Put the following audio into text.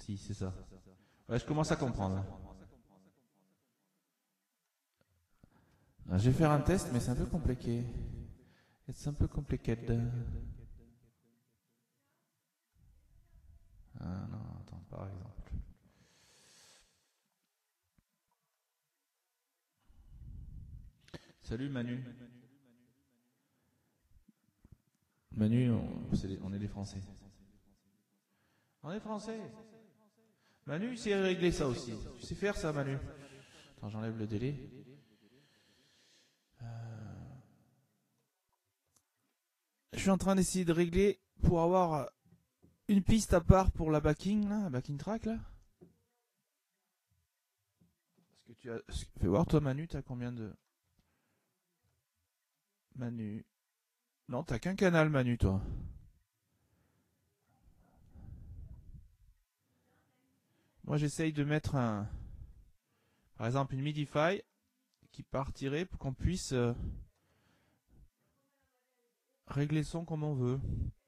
Si, c'est ça. Ouais, je commence à comprendre. Je vais faire un test, mais c'est un peu compliqué. It's un peu compliqué. Ah non, attends, par exemple. Salut Manu. Manu, on est des Français. On est Français. Manu, c'est régler ça aussi. Tu sais faire ça, Manu? Attends, j'enlève le délai. Je suis en train d'essayer de régler pour avoir une piste à part pour la backing, là, la backing track, là. Parce que tu as. Fais voir, toi, Manu, t'as combien de. Manu. Non, t'as qu'un canal, Manu, toi. Moi, j'essaye de mettre un. Par exemple, une Midify qui partirait pour qu'on puisse régler le son comme on veut.